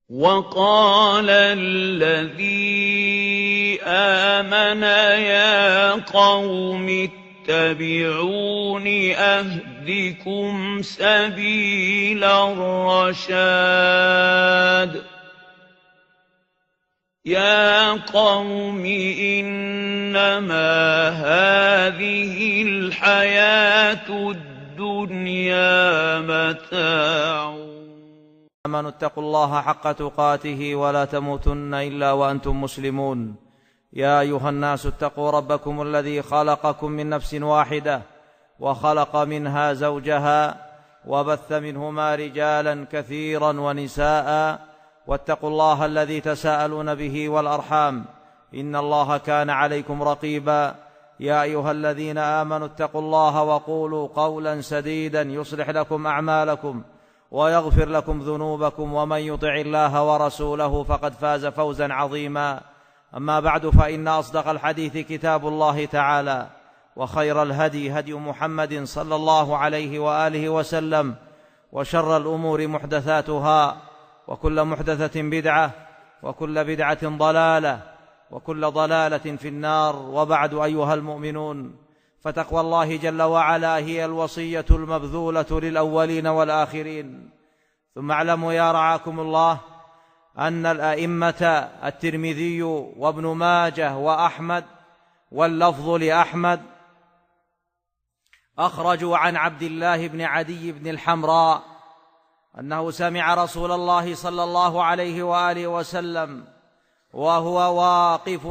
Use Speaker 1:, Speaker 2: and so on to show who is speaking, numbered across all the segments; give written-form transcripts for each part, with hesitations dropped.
Speaker 1: وَقَالَ الَّذِي آمَنَ يَا قَوْمِ اتَّبِعُونِ أَهْدِكُمْ سَبِيلَ الرَّشَادِ يَا قَوْمِ إِنَّمَا هَٰذِهِ الْحَيَاةُ الدُّنْيَا مَتَاعٌ
Speaker 2: آمنوا اتقوا الله حق تقاته ولا تموتن إلا وأنتم مسلمون. يا أيها الناس اتقوا ربكم الذي خلقكم من نفس واحدة وخلق منها زوجها وبث منهما رجالا كثيرا ونساء واتقوا الله الذي تساءلون به والأرحام إن الله كان عليكم رقيبا. يا أيها الذين آمنوا اتقوا الله وقولوا قولا سديدا يصلح لكم أعمالكم ويغفر لكم ذنوبكم ومن يطع الله ورسوله فقد فاز فوزا عظيما. أما بعد فإن أصدق الحديث كتاب الله تعالى وخير الهدي هدي محمد صلى الله عليه وآله وسلم وشر الأمور محدثاتها وكل محدثة بدعة وكل بدعة ضلالة وكل ضلالة في النار. وبعد أيها المؤمنون، فتقوى الله جل وعلا هي الوصية المبذولة للأولين والآخرين. ثم اعلموا يا رعاكم الله أن الأئمة الترمذي وابن ماجه وأحمد واللفظ لأحمد أخرجوا عن عبد الله بن عدي بن الحمراء أنه سمع رسول الله صلى الله عليه وآله وسلم وهو واقف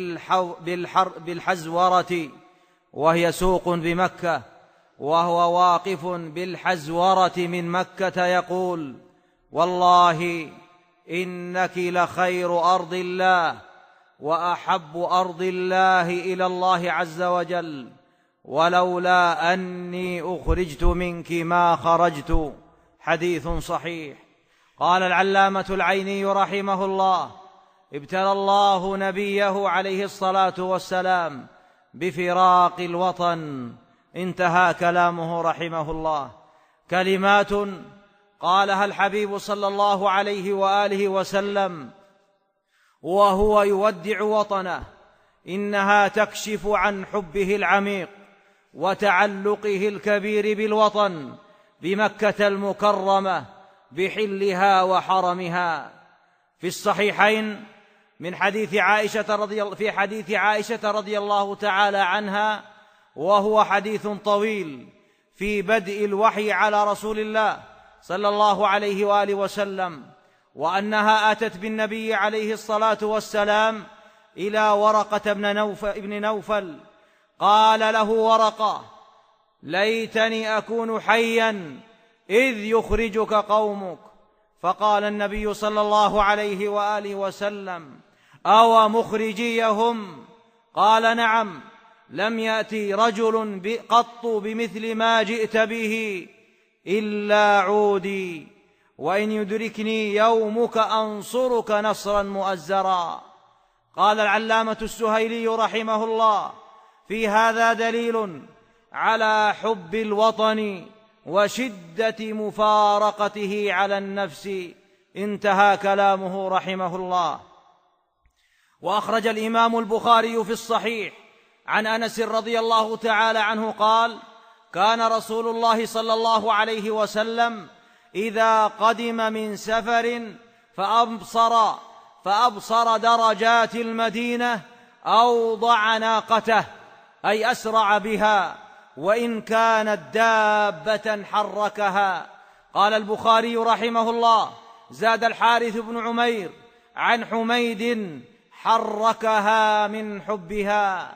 Speaker 2: بالحزورة وهي سوق بمكة، وهو واقف بالحزورة من مكة يقول: والله إنك لخير أرض الله وأحب أرض الله إلى الله عز وجل، ولولا أني أخرجت منك ما خرجت. حديث صحيح. قال العلامة العيني رحمه الله: ابتلى الله نبيه عليه الصلاة والسلام بفراق الوطن. انتهى كلامه رحمه الله. كلمات قالها الحبيب صلى الله عليه وآله وسلم وهو يودع وطنه، إنها تكشف عن حبه العميق وتعلقه الكبير بالوطن بمكة المكرمة بحلها وحرمها. في الصحيحين من حديث عائشة رضي الله تعالى عنها، وهو حديث طويل، في بدء الوحي على رسول الله صلى الله عليه وآله وسلم، وأنها أتت بالنبي عليه الصلاة والسلام إلى ورقة ابن نوفل. قال له ورقة: ليتني أكون حيا إذ يخرجك قومك. فقال النبي صلى الله عليه وآله وسلم: أو مخرجيهم؟ قال: نعم، لم يأتي رجل قط بمثل ما جئت به إلا عودي، وإن يدركني يومك أنصرك نصرا مؤزرا. قال العلامة السهيلي رحمه الله: في هذا دليل على حب الوطن وشدة مفارقته على النفس. انتهى كلامه رحمه الله. وأخرج الإمام البخاري في الصحيح عن أنس رضي الله تعالى عنه قال: كان رسول الله صلى الله عليه وسلم إذا قدم من سفر فأبصر درجات المدينة أوضع ناقته، أي أسرع بها، وإن كانت دابة حركها. قال البخاري رحمه الله: زاد الحارث بن عمير عن حميد: حركها من حبها.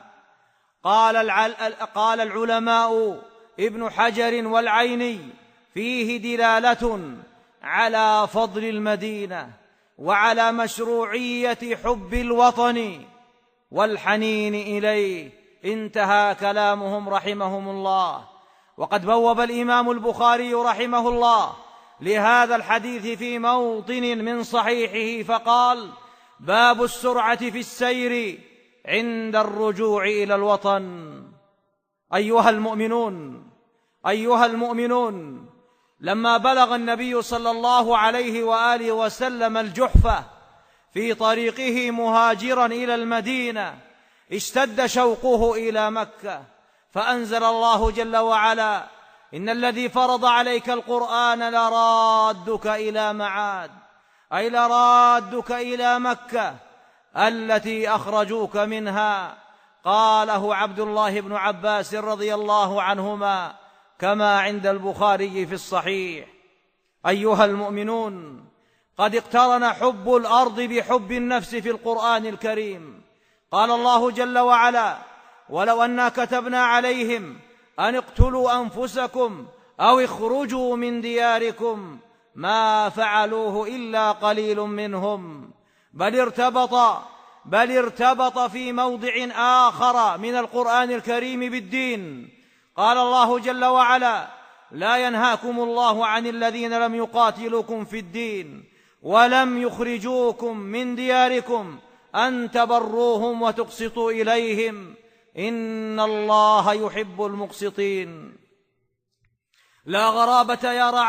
Speaker 2: قال العلماء ابن حجر والعيني: فيه دلالة على فضل المدينة وعلى مشروعية حب الوطن والحنين إليه. انتهى كلامهم رحمهم الله. وقد بوب الإمام البخاري رحمه الله لهذا الحديث في موطن من صحيحه فقال: باب السرعة في السير عند الرجوع إلى الوطن. أيها المؤمنون، لما بلغ النبي صلى الله عليه وآله وسلم الجحفة في طريقه مهاجرا إلى المدينة اشتد شوقه إلى مكة، فأنزل الله جل وعلا: إن الذي فرض عليك القرآن لرادك إلى معاد، أي لرادك إلى مكة التي أخرجوك منها. قاله عبد الله بن عباس رضي الله عنهما كما عند البخاري في الصحيح. أيها المؤمنون، قد اقترن حب الأرض بحب النفس في القرآن الكريم. قال الله جل وعلا: ولو أنا كتبنا عليهم أن اقتلوا أنفسكم أو اخرجوا من دياركم ما فعلوه إلا قليل منهم. بل ارتبط في موضع آخر من القرآن الكريم بالدين. قال الله جل وعلا: لا ينهاكم الله عن الذين لم يقاتلوكم في الدين ولم يخرجوكم من دياركم أن تبروهم وتقسطوا إليهم إن الله يحب المقسطين. لا غرابة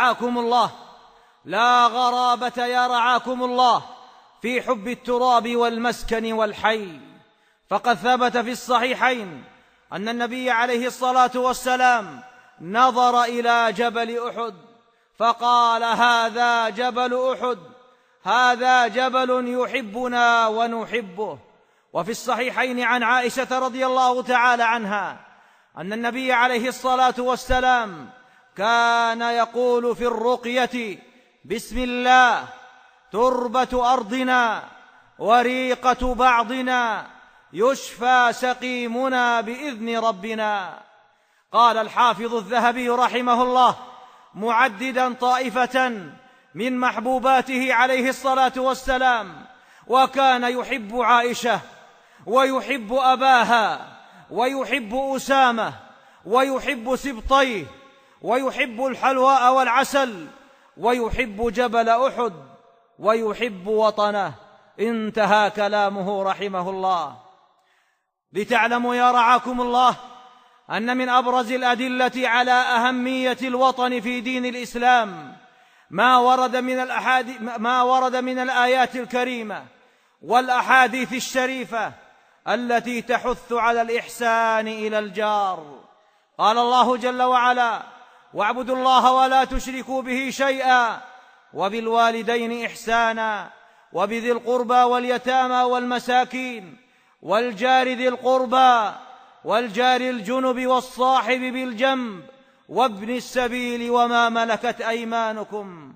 Speaker 2: يا رعاكم الله في حب التراب والمسكن والحي، فقد ثبت في الصحيحين أن النبي عليه الصلاة والسلام نظر إلى جبل أحد فقال: هذا جبل أحد، هذا جبل يحبنا ونحبه. وفي الصحيحين عن عائشة رضي الله تعالى عنها أن النبي عليه الصلاة والسلام كان يقول في الرقية: بسم الله، تربة أرضنا وريقة بعضنا، يشفى سقيمنا بإذن ربنا. قال الحافظ الذهبي رحمه الله معددا طائفة من محبوباته عليه الصلاة والسلام: وكان يحب عائشة ويحب أباها ويحب أسامة ويحب سبطيه ويحب الحلواء والعسل ويحب جبل أحد ويحب وطنه. انتهى كلامه رحمه الله. لتعلموا يا رعاكم الله أن من أبرز الأدلة على أهمية الوطن في دين الإسلام ما ورد من الآيات الكريمة والأحاديث الشريفة التي تحث على الإحسان إلى الجار. قال الله جل وعلا: واعبدوا الله ولا تشركوا به شيئا وبالوالدين إحسانا وبذي القربى واليتامى والمساكين والجار ذي القربى والجار الجنب والصاحب بالجنب وابن السبيل وما ملكت أيمانكم.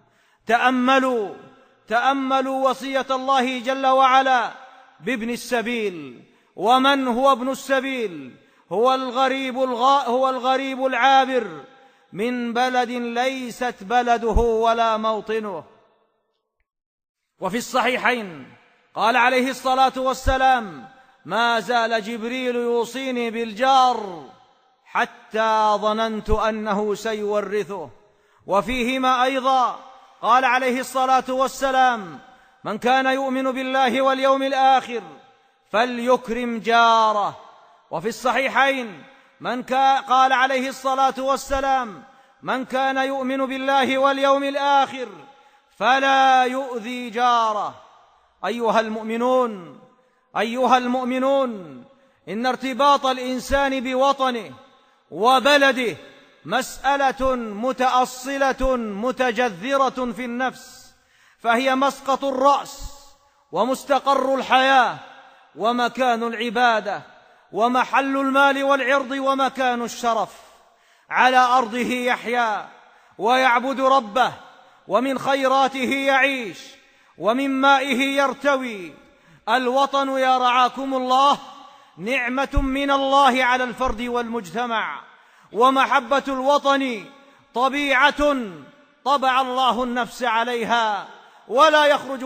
Speaker 2: تأملوا وصية الله جل وعلا بابن السبيل. ومن هو ابن السبيل؟ هو الغريب العابر من بلد ليست بلده ولا موطنه. وفي الصحيحين قال عليه الصلاة والسلام: ما زال جبريل يوصيني بالجار حتى ظننت أنه سيورثه. وفيهما أيضا قال عليه الصلاة والسلام: من كان يؤمن بالله واليوم الآخر فليكرم جاره. وفي الصحيحين قال عليه الصلاة والسلام: من كان يؤمن بالله واليوم الآخر فلا يؤذي جاره. أيها المؤمنون، إن ارتباط الإنسان بوطنه وبلده مسألة متأصلة متجذرة في النفس، فهي مسقط الرأس ومستقر الحياة ومكان العبادة ومحل المال والعرض ومكان الشرف. على أرضه يحيا ويعبد ربه، ومن خيراته يعيش، ومن مائه يرتوي. الوطن يا رعاكم الله نعمة من الله على الفرد والمجتمع، ومحبة الوطن طبيعة طبع الله النفس عليها، ولا يخرج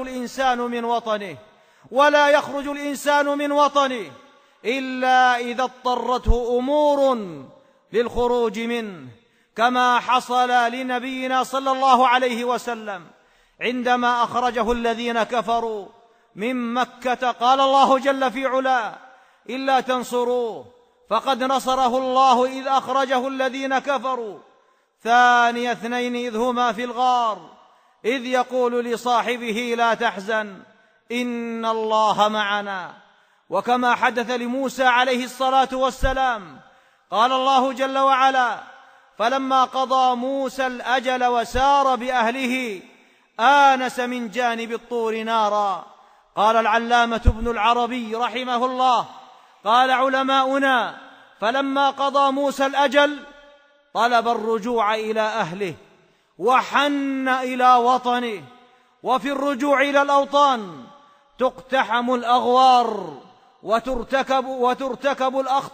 Speaker 2: الإنسان من وطنه إلا إذا اضطرته أمور للخروج منه، كما حصل لنبينا صلى الله عليه وسلم عندما أخرجه الذين كفروا من مكة. قال الله جل في علاه: إلا تنصروه فقد نصره الله إذ أخرجه الذين كفروا ثاني اثنين إذ هما في الغار إذ يقول لصاحبه لا تحزن إن الله معنا. وكما حدث لموسى عليه الصلاة والسلام قال الله جل وعلا: فلما قضى موسى الأجل وسار بأهله آنس من جانب الطور نارا. قال العلامة ابن العربي رحمه الله: قال علماؤنا: فلما قضى موسى الأجل طلب الرجوع إلى أهله وحن إلى وطنه. وفي الرجوع إلى الأوطان تقتحم الأغوار وتركب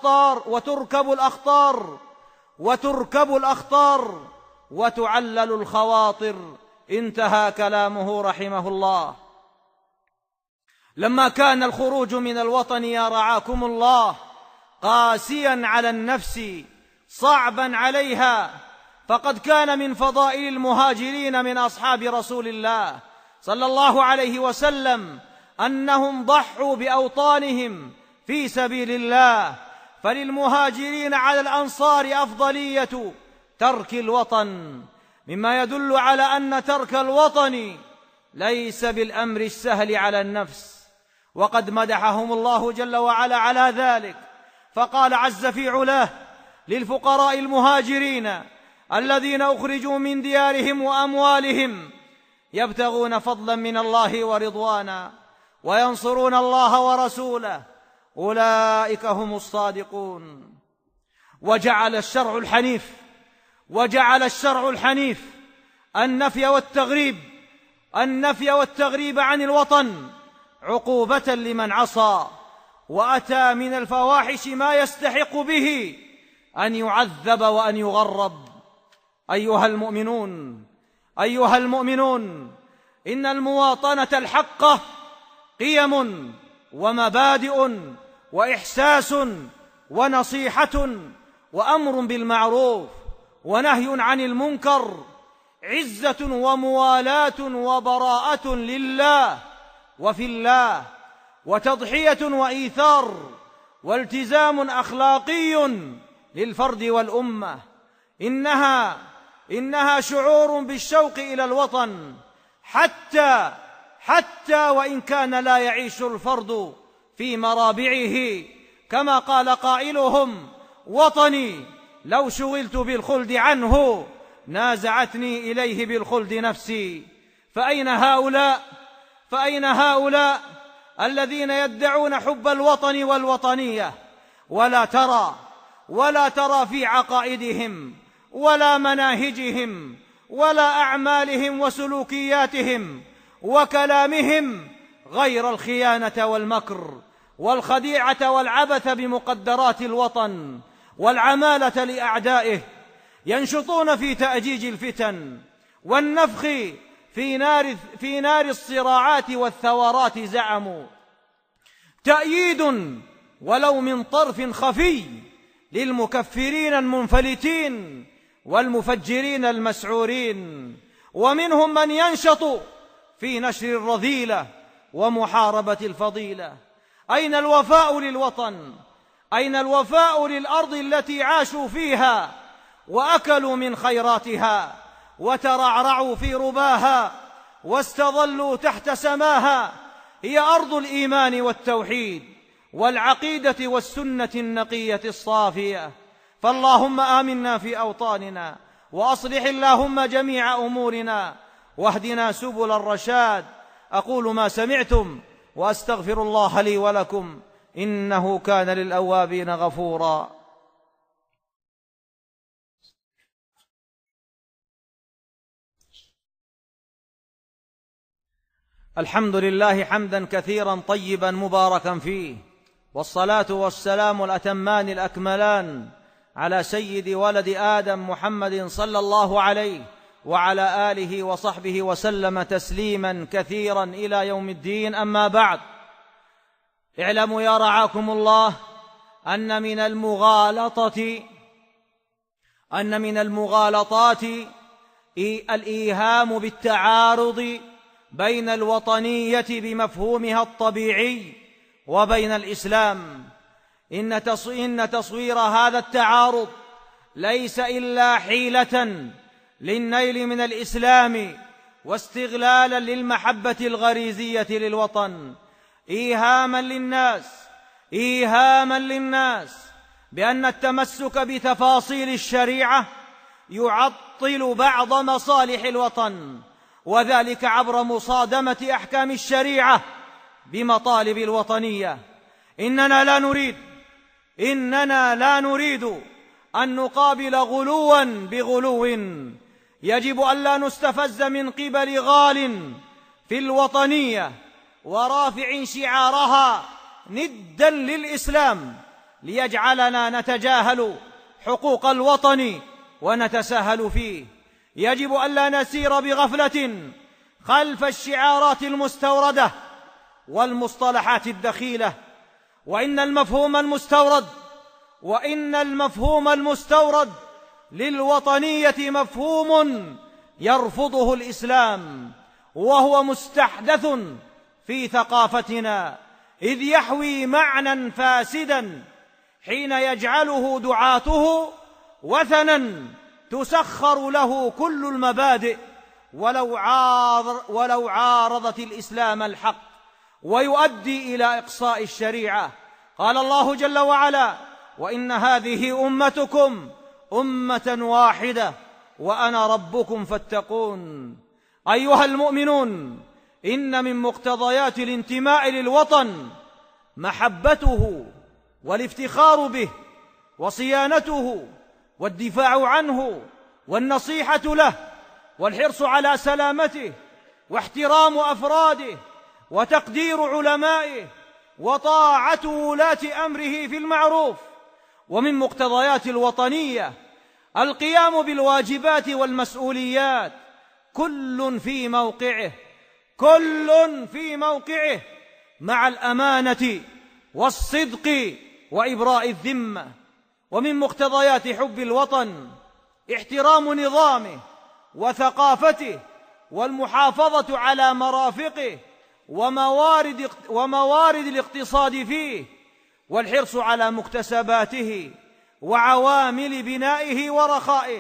Speaker 2: الأخطار وتعلل الخواطر. انتهى كلامه رحمه الله. لما كان الخروج من الوطن يا رعاكم الله قاسيا على النفس صعبا عليها، فقد كان من فضائل المهاجرين من أصحاب رسول الله صلى الله عليه وسلم أنهم ضحوا بأوطانهم في سبيل الله. فللمهاجرين على الأنصار أفضلية ترك الوطن، مما يدل على أن ترك الوطن ليس بالأمر السهل على النفس. وقد مدحهم الله جل وعلا على ذلك، فقال عز في علاه للفقراء المهاجرين الذين أخرجوا من ديارهم وأموالهم يبتغون فضلا من الله ورضوانا وينصرون الله ورسوله أولئك هم الصادقون. وجعل الشرع الحنيف النفي والتغريب عن الوطن عقوبة لمن عصى، وأتى من الفواحش ما يستحق به أن يعذب وأن يغرب. أيها المؤمنون، إن المواطنة الحقة قيم ومبادئ وإحساس ونصيحة وأمر بالمعروف ونهي عن المنكر، عزة وموالاة وبراءة لله وفي الله، وتضحية وإيثار، والتزام أخلاقي للفرد والأمة. إنها شعور بالشوق إلى الوطن حتى وإن كان لا يعيش الفرد في مرابعه، كما قال قائلهم: وطني لو شغلت بالخلد عنه نازعتني إليه بالخلد نفسي. فأين هؤلاء الذين يدعون حب الوطن والوطنية ولا ترى في عقائدهم ولا مناهجهم ولا أعمالهم وسلوكياتهم وكلامهم غير الخيانة والمكر والخديعة والعبث بمقدرات الوطن والعمالة لأعدائه؟ ينشطون في تأجيج الفتن والنفخ في نار الصراعات والثورات. زعموا تأييد ولو من طرف خفي للمكفرين المنفلتين والمفجرين المسعورين، ومنهم من ينشط في نشر الرذيلة ومحاربة الفضيلة. أين الوفاء للوطن؟ أين الوفاء للأرض التي عاشوا فيها وأكلوا من خيراتها وترعرعوا في رباها واستظلوا تحت سماها؟ هي أرض الإيمان والتوحيد والعقيدة والسنة النقية الصافية. فاللهم آمنا في أوطاننا، وأصلح اللهم جميع أمورنا، واهدنا سبل الرشاد. أقول ما سمعتم وأستغفر الله لي ولكم، إنه كان للأوابين غفورا. الحمد لله حمدا كثيرا طيبا مباركا فيه، والصلاة والسلام الأتمان الأكملان على سيد ولد آدم محمد صلى الله عليه وعلى آله وصحبه وسلم تسليما كثيرا إلى يوم الدين. أما بعد، اعلموا يا رعاكم الله أن من المغالطات الإيهام بالتعارض بين الوطنية بمفهومها الطبيعي وبين الإسلام. إن تصوير هذا التعارض ليس إلا حيلة للنيل من الإسلام واستغلالا للمحبة الغريزية للوطن، إيهاما للناس بأن التمسك بتفاصيل الشريعة يعطل بعض مصالح الوطن، وذلك عبر مصادمة أحكام الشريعة بمطالب الوطنية. إننا لا نريد أن نقابل غلوا بغلو. يجب ألا نستفز من قبل غال في الوطنية ورافع شعارها ندا للإسلام ليجعلنا نتجاهل حقوق الوطن ونتساهل فيه. يجب ألا نسير بغفلة خلف الشعارات المستوردة والمصطلحات الدخيلة، وإن المفهوم المستورد للوطنية مفهوم يرفضه الإسلام، وهو مستحدث في ثقافتنا، إذ يحوي معنى فاسدا حين يجعله دعاته وثنا تسخر له كل المبادئ ولو عارضت الإسلام الحق، ويؤدي إلى إقصاء الشريعة. قال الله جل وعلا: وإن هذه أمتكم أمة واحدة وأنا ربكم فاتقون. أيها المؤمنون، إن من مقتضيات الانتماء للوطن محبته والافتخار به وصيانته والدفاع عنه والنصيحة له والحرص على سلامته واحترام أفراده وتقدير علمائه وطاعة ولاة أمره في المعروف. ومن مقتضيات الوطنية القيام بالواجبات والمسؤوليات، كل في موقعه مع الأمانة والصدق وإبراء الذمة. ومن مقتضيات حب الوطن احترام نظامه وثقافته والمحافظة على مرافقه وموارد الاقتصاد فيه، والحرص على مكتسباته وعوامل بنائه ورخائه،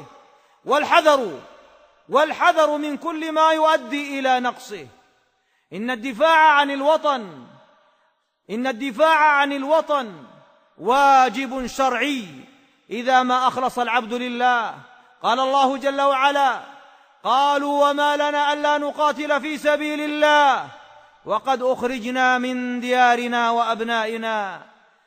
Speaker 2: والحذر من كل ما يؤدي إلى نقصه. إن الدفاع عن الوطن واجب شرعي إذا ما أخلص العبد لله. قال الله جل وعلا: قالوا وما لنا ألا نقاتل في سبيل الله وقد أخرجنا من ديارنا وأبنائنا.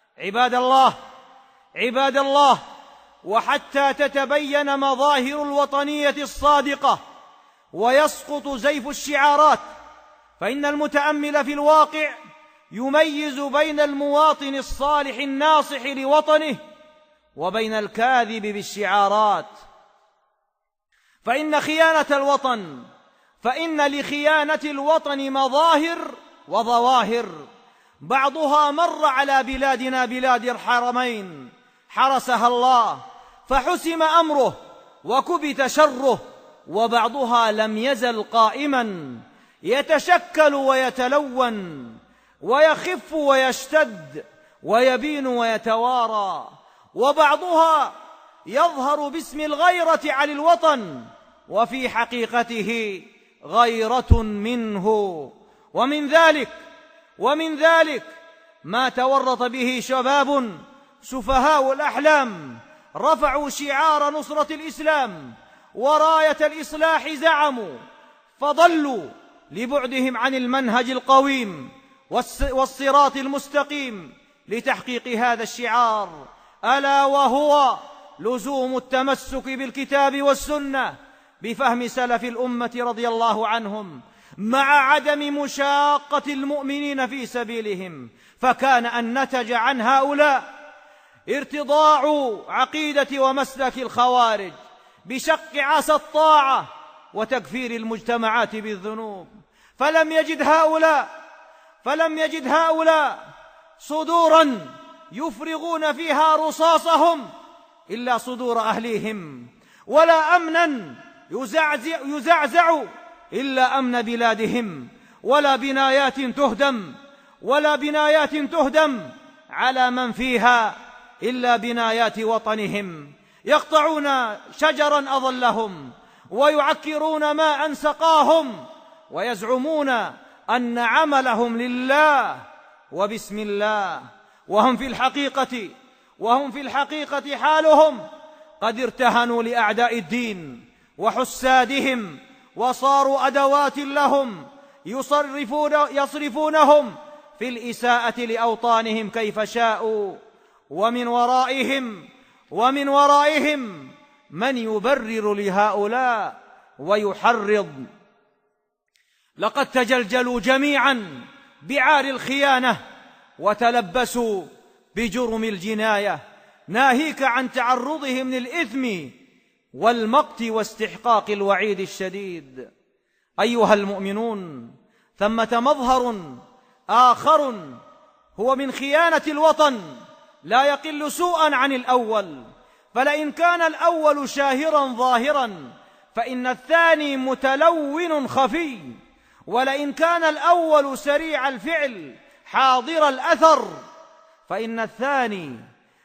Speaker 2: عباد الله، وحتى تتبين مظاهر الوطنية الصادقة ويسقط زيف الشعارات، فإن المتأمل في الواقع يميز بين المواطن الصالح الناصح لوطنه وبين الكاذب بالشعارات. فإن لخيانة الوطن مظاهر وظواهر، بعضها مر على بلادنا بلاد الحرمين حرسها الله فحسم أمره وكبت شره، وبعضها لم يزل قائما يتشكل ويتلون ويخف ويشتد ويبين ويتوارى، وبعضها يظهر باسم الغيرة على الوطن وفي حقيقته غيرة منه. ومن ذلك ما تورط به شباب سفهاء الأحلام رفعوا شعار نصرة الإسلام وراية الإصلاح زعموا، فضلوا لبعدهم عن المنهج القويم والصراط المستقيم لتحقيق هذا الشعار، ألا وهو لزوم التمسك بالكتاب والسنة بفهم سلف الأمة رضي الله عنهم، مع عدم مشاقة المؤمنين في سبيلهم. فكان أن نتج عن هؤلاء ارتضاع عقيدة ومسلك الخوارج بشق عصا الطاعة وتكفير المجتمعات بالذنوب. فلم يجد هؤلاء صدورا يفرغون فيها رصاصهم إلا صدور أهليهم، ولا أمنا يزعزع إلا أمن بلادهم، ولا بنايات تهدم على من فيها إلا بنايات وطنهم. يقطعون شجرا أظلهم ويعكرون ماء سقاهم ويزعمون أن عملهم لله وبسم الله، وهم في الحقيقة حالهم قد ارتهنوا لأعداء الدين وحسادهم، وصاروا أدوات لهم يصرفونهم في الإساءة لأوطانهم كيف شاءوا، ومن ورائهم من يبرر لهؤلاء ويحرض. لقد تجلجلوا جميعا بعار الخيانة وتلبسوا بجرم الجناية، ناهيك عن تعرضهم للإثم والمقت واستحقاق الوعيد الشديد. أيها المؤمنون، ثمة مظهر آخر هو من خيانة الوطن لا يقل سوءا عن الأول، فلئن كان الأول شاهرا ظاهرا فإن الثاني متلون خفي، ولئن كان الأول سريع الفعل حاضر الأثر فإن الثاني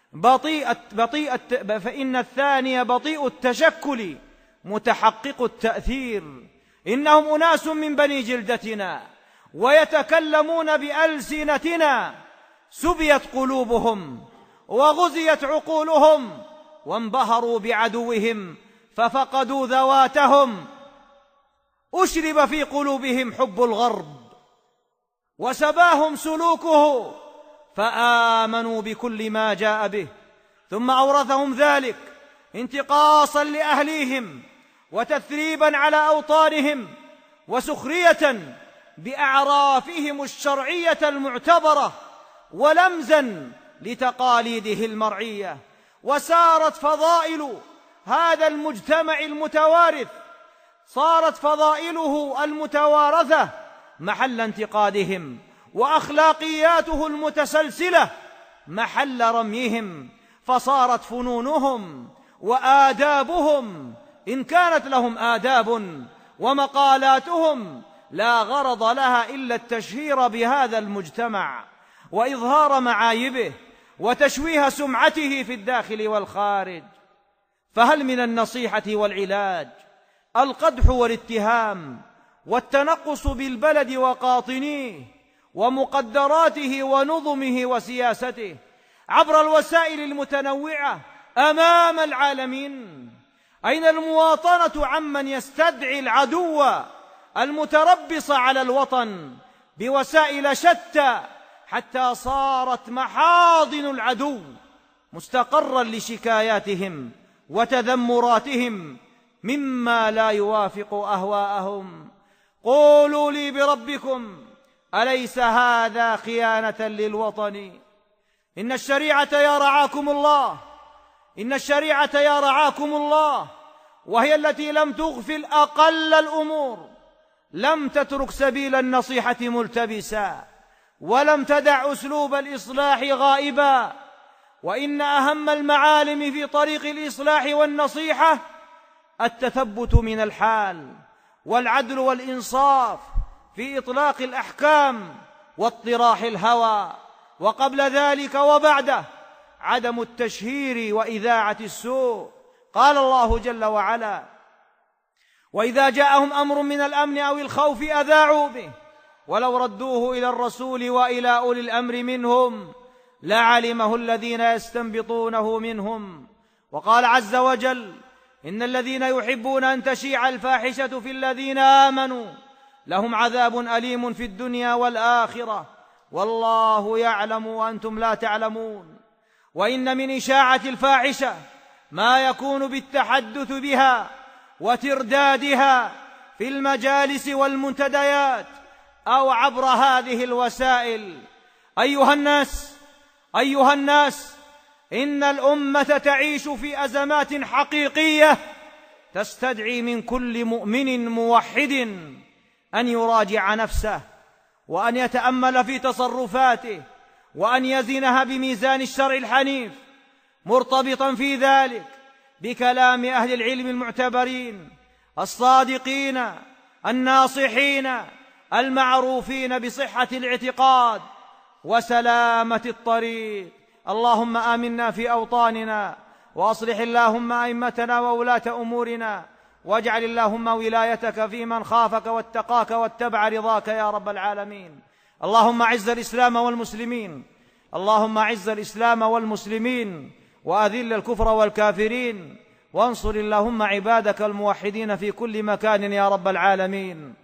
Speaker 2: بطيء التشكل متحقق التأثير. إنهم أناس من بني جلدتنا ويتكلمون بألسنتنا، سبيت قلوبهم وغزيت عقولهم وانبهروا بعدوهم ففقدوا ذواتهم، أشرب في قلوبهم حب الغرب وسباهم سلوكه فآمنوا بكل ما جاء به، ثم أورثهم ذلك انتقاصا لأهليهم وتثريبا على أوطانهم وسخرية بأعرافهم الشرعية المعتبرة ولمزا لتقاليده المرعية. وسارت فضائل هذا المجتمع المتوارث، صارت فضائله المتوارثة محل انتقادهم، وأخلاقياته المتسلسلة محل رميهم، فصارت فنونهم وآدابهم إن كانت لهم آداب ومقالاتهم لا غرض لها إلا التشهير بهذا المجتمع وإظهار معايبه وتشويه سمعته في الداخل والخارج. فهل من النصيحة والعلاج القدح والاتهام والتنقص بالبلد وقاطنيه ومقدراته ونظمه وسياسته عبر الوسائل المتنوعة أمام العالمين؟ أين المواطنة عمن يستدعي العدو المتربص على الوطن بوسائل شتى حتى صارت محاضن العدو مستقرا لشكاياتهم وتذمراتهم مما لا يوافق أهواءهم؟ قولوا لي بربكم، أليس هذا خيانة للوطن؟ إن الشريعة يا رعاكم الله وهي التي لم تغفل أقل الأمور، لم تترك سبيل النصيحة ملتبسا، ولم تدع أسلوب الإصلاح غائبا. وإن أهم المعالم في طريق الإصلاح والنصيحة التثبت من الحال والعدل والإنصاف في إطلاق الأحكام واطراح الهوى، وقبل ذلك وبعده عدم التشهير وإذاعة السوء. قال الله جل وعلا: وإذا جاءهم أمر من الأمن أو الخوف أذاعوا به ولو ردوه إلى الرسول وإلى أولي الأمر منهم لعلمه الذين يستنبطونه منهم. وقال عز وجل: إن الذين يحبون أن تشيع الفاحشة في الذين آمنوا لهم عذاب أليم في الدنيا والآخرة والله يعلم وأنتم لا تعلمون. وإن من إشاعة الفاحشة ما يكون بالتحدث بها وتردادها في المجالس والمنتديات أو عبر هذه الوسائل. أيها الناس، إن الأمة تعيش في أزمات حقيقية تستدعي من كل مؤمن موحد أن يراجع نفسه وأن يتأمل في تصرفاته وأن يزنها بميزان الشرع الحنيف، مرتبطا في ذلك بكلام أهل العلم المعتبرين الصادقين الناصحين المعروفين بصحة الاعتقاد وسلامة الطريق. اللهم آمنا في أوطاننا وأصلح اللهم أئمتنا وولاة أمورنا، واجعل اللهم ولايتك في من خافك واتقاك واتبع رضاك يا رب العالمين. اللهم أعز الإسلام والمسلمين، اللهم أعز الإسلام والمسلمين وأذل الكفر والكافرين، وانصر اللهم عبادك الموحدين في كل مكان يا رب العالمين.